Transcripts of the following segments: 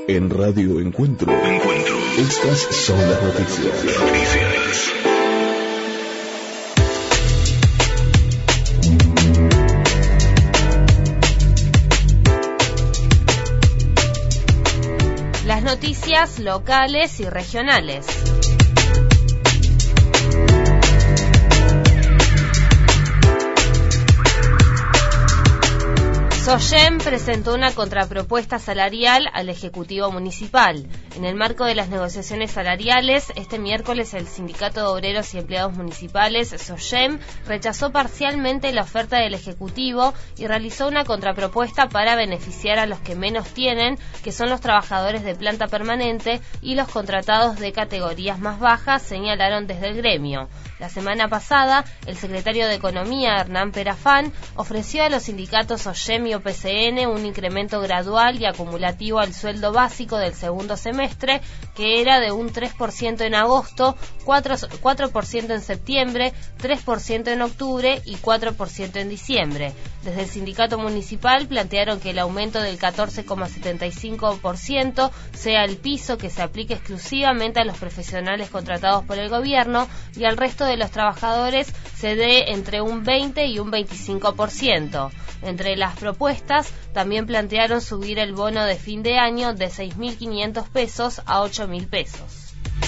En Radio Encuentro. Estas son las noticias. Las noticias locales y regionales. SOGEM presentó una contrapropuesta salarial al Ejecutivo Municipal. En el marco de las negociaciones salariales, este miércoles el Sindicato de Obreros y Empleados Municipales, SOGEM, rechazó parcialmente la oferta del Ejecutivo y realizó una contrapropuesta para beneficiar a los que menos tienen, que son los trabajadores de planta permanente y los contratados de categorías más bajas, señalaron desde el gremio. La semana pasada, el secretario de Economía, Hernán Perafán, ofreció a los sindicatos SOGEM y OPCN un incremento gradual y acumulativo al sueldo básico del segundo semestre, que era de un 3% en agosto, 4% en septiembre, 3% en octubre y 4% en diciembre. Desde el sindicato municipal plantearon que el aumento del 14,75% sea el piso que se aplique exclusivamente a los profesionales contratados por el gobierno y al resto de los trabajadores se dé entre un 20 y un 25%. Entre las propuestas, también plantearon subir el bono de fin de año de 6.500 pesos a 8.000 pesos.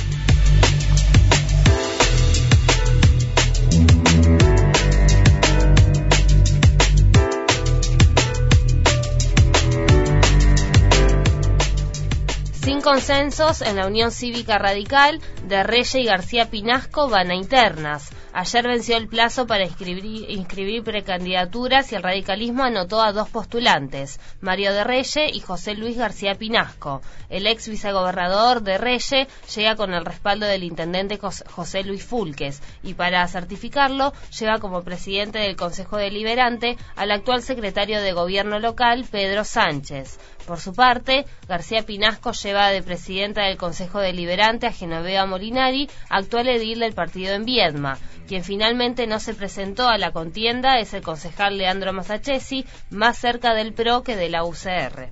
Sin consensos en la Unión Cívica Radical, de Reyes y García Pinasco van a internas. Ayer venció el plazo para inscribir precandidaturas y el radicalismo anotó a dos postulantes, Mario de Reyes y José Luis García Pinasco. El ex vicegobernador de Reyes llega con el respaldo del intendente José Luis Fulques y para certificarlo lleva como presidente del Consejo Deliberante al actual secretario de Gobierno local, Pedro Sánchez. Por su parte, García Pinasco lleva de presidenta del Consejo Deliberante a Genoveva Molinari, actual edil del partido en Viedma. Quien finalmente no se presentó a la contienda es el concejal Leandro Masachesi, más cerca del PRO que de la UCR.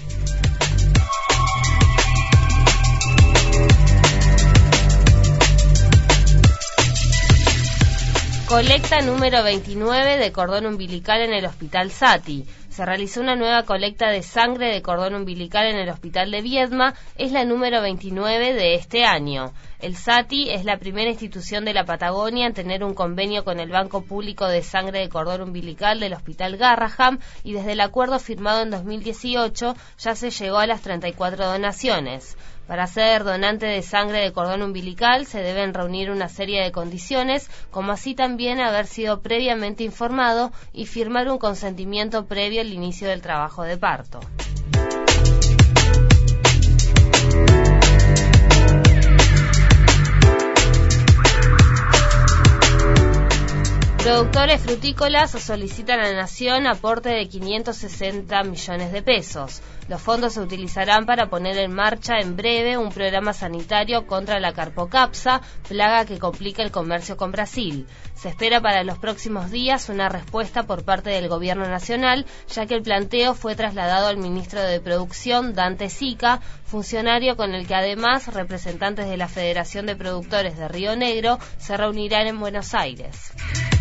Colecta número 29 de cordón umbilical en el Hospital Sati. Se realizó una nueva colecta de sangre de cordón umbilical en el Hospital de Viedma, es la número 29 de este año. El Sati es la primera institución de la Patagonia en tener un convenio con el Banco Público de Sangre de Cordón Umbilical del Hospital Garraham y desde el acuerdo firmado en 2018 ya se llegó a las 34 donaciones. Para ser donante de sangre de cordón umbilical se deben reunir una serie de condiciones, como así también haber sido previamente informado y firmar un consentimiento previo al inicio del trabajo de parto. Productores frutícolas solicitan a la Nación aporte de 560 millones de pesos. Los fondos se utilizarán para poner en marcha en breve un programa sanitario contra la carpocapsa, plaga que complica el comercio con Brasil. Se espera para los próximos días una respuesta por parte del Gobierno Nacional, ya que el planteo fue trasladado al ministro de Producción, Dante Sica, funcionario con el que además representantes de la Federación de Productores de Río Negro se reunirán en Buenos Aires.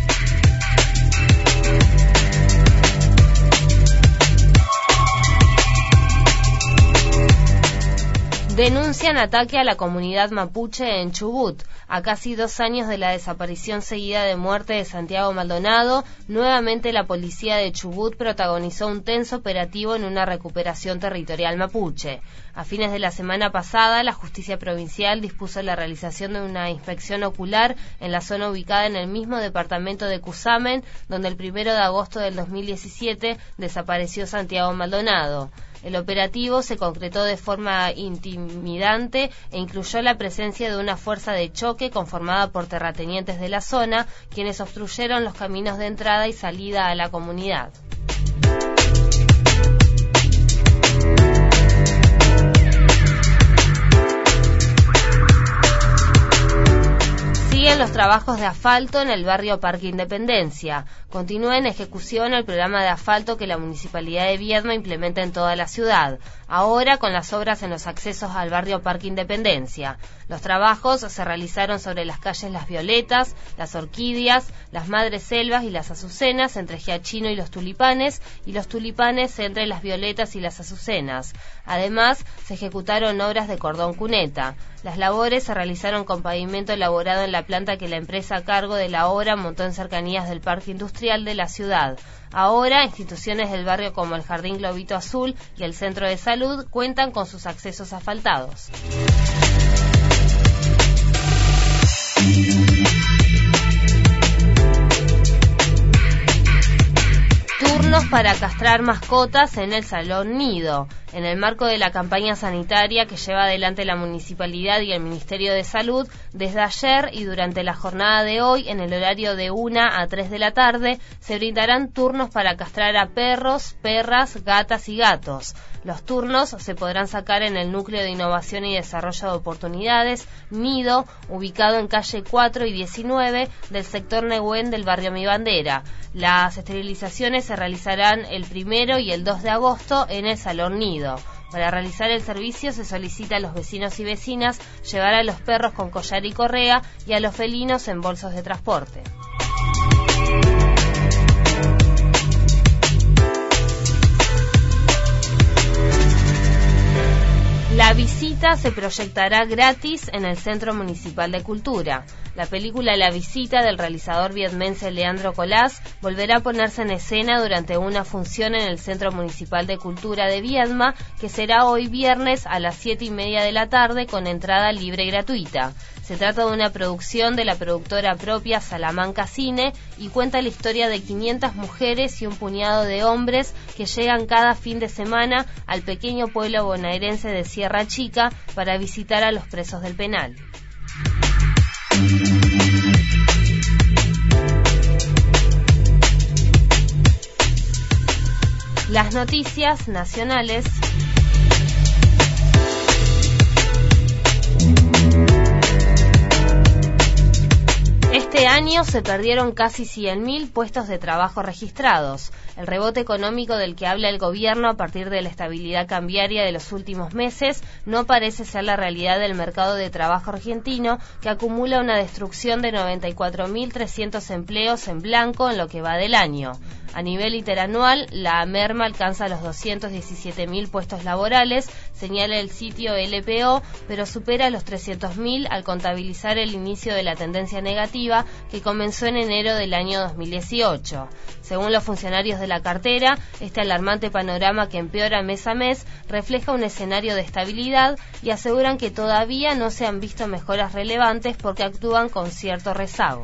Denuncian ataque a la comunidad mapuche en Chubut. A casi 2 años de la desaparición seguida de muerte de Santiago Maldonado, nuevamente la policía de Chubut protagonizó un tenso operativo en una recuperación territorial mapuche. A fines de la semana pasada, la justicia provincial dispuso la realización de una inspección ocular en la zona ubicada en el mismo departamento de Cusamen, donde el 1 de agosto del 2017 desapareció Santiago Maldonado. El operativo se concretó de forma intimidante e incluyó la presencia de una fuerza de choque conformada por terratenientes de la zona, quienes obstruyeron los caminos de entrada y salida a la comunidad. Siguen los trabajos de asfalto en el barrio Parque Independencia. Continúa en ejecución el programa de asfalto que la Municipalidad de Viedma implementa en toda la ciudad, ahora con las obras en los accesos al barrio Parque Independencia. Los trabajos se realizaron sobre las calles Las Violetas, Las Orquídeas, Las Madres Selvas y Las Azucenas, entre Giachino y los tulipanes entre Las Violetas y Las Azucenas. Además, se ejecutaron obras de cordón cuneta. Las labores se realizaron con pavimento elaborado en la planta que la empresa a cargo de la obra montó en cercanías del Parque Industrial de la ciudad. Ahora, instituciones del barrio como el Jardín Globito Azul y el Centro de Salud cuentan con sus accesos asfaltados. Turnos para castrar mascotas en el Salón Nido. En el marco de la campaña sanitaria que lleva adelante la Municipalidad y el Ministerio de Salud, desde ayer y durante la jornada de hoy, en el horario de 1 a 3 de la tarde, se brindarán turnos para castrar a perros, perras, gatas y gatos. Los turnos se podrán sacar en el Núcleo de Innovación y Desarrollo de Oportunidades, Nido, ubicado en calle 4 y 19 del sector Nehuen del barrio Mi Bandera. Las esterilizaciones se realizarán el 1 y el 2 de agosto en el Salón Nido. Para realizar el servicio se solicita a los vecinos y vecinas llevar a los perros con collar y correa y a los felinos en bolsos de transporte. La Visita se proyectará gratis en el Centro Municipal de Cultura. La película La Visita del realizador viedmense Leandro Colás volverá a ponerse en escena durante una función en el Centro Municipal de Cultura de Viedma, que será hoy viernes a las 7:30 de la tarde con entrada libre y gratuita. Se trata de una producción de la productora propia Salamanca Cine y cuenta la historia de 500 mujeres y un puñado de hombres que llegan cada fin de semana al pequeño pueblo bonaerense de Sierra Chica para visitar a los presos del penal. Las noticias nacionales. Este año se perdieron casi 100.000 puestos de trabajo registrados. El rebote económico del que habla el gobierno a partir de la estabilidad cambiaria de los últimos meses no parece ser la realidad del mercado de trabajo argentino, que acumula una destrucción de 94.300 empleos en blanco en lo que va del año. A nivel interanual, la merma alcanza los 217.000 puestos laborales, señala el sitio LPO, pero supera los 300.000 al contabilizar el inicio de la tendencia negativa que comenzó en enero del año 2018. Según los funcionarios de la cartera, este alarmante panorama que empeora mes a mes refleja un escenario de estabilidad y aseguran que todavía no se han visto mejoras relevantes porque actúan con cierto rezago.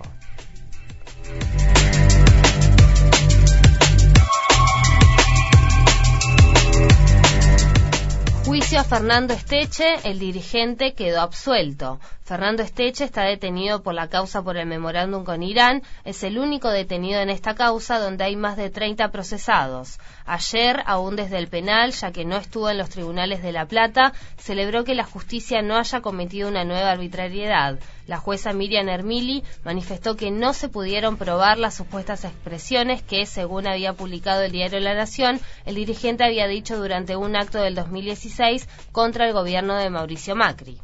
Juicio a Fernando Esteche, el dirigente quedó absuelto. Fernando Esteche está detenido por la causa por el memorándum con Irán. Es el único detenido en esta causa, donde hay más de 30 procesados. Ayer, aún desde el penal, ya que no estuvo en los tribunales de La Plata, celebró que la justicia no haya cometido una nueva arbitrariedad. La jueza Miriam Hermili manifestó que no se pudieron probar las supuestas expresiones que, según había publicado el diario La Nación, el dirigente había dicho durante un acto del 2016 contra el gobierno de Mauricio Macri.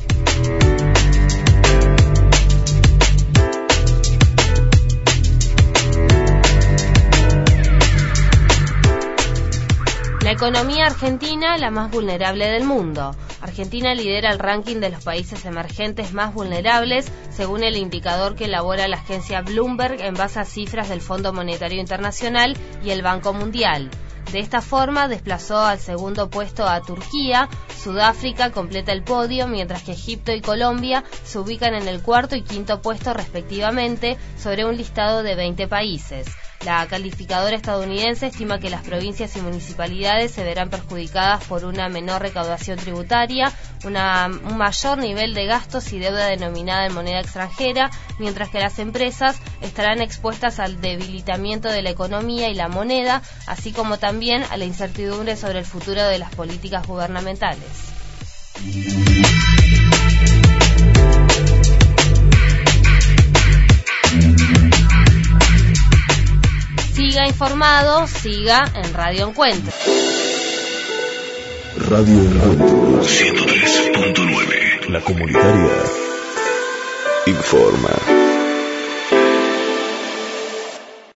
La economía argentina, la más vulnerable del mundo. Argentina lidera el ranking de los países emergentes más vulnerables, según el indicador que elabora la agencia Bloomberg en base a cifras del Fondo Monetario Internacional y el Banco Mundial. De esta forma, desplazó al segundo puesto a Turquía. Sudáfrica completa el podio, mientras que Egipto y Colombia se ubican en el cuarto y quinto puesto respectivamente sobre un listado de 20 países. La calificadora estadounidense estima que las provincias y municipalidades se verán perjudicadas por una menor recaudación tributaria, un mayor nivel de gastos y deuda denominada en moneda extranjera, mientras que las empresas estarán expuestas al debilitamiento de la economía y la moneda, así como también a la incertidumbre sobre el futuro de las políticas gubernamentales. siga informado, siga en Radio Encuentro. Radio Encuentro 103.9. La comunitaria informa.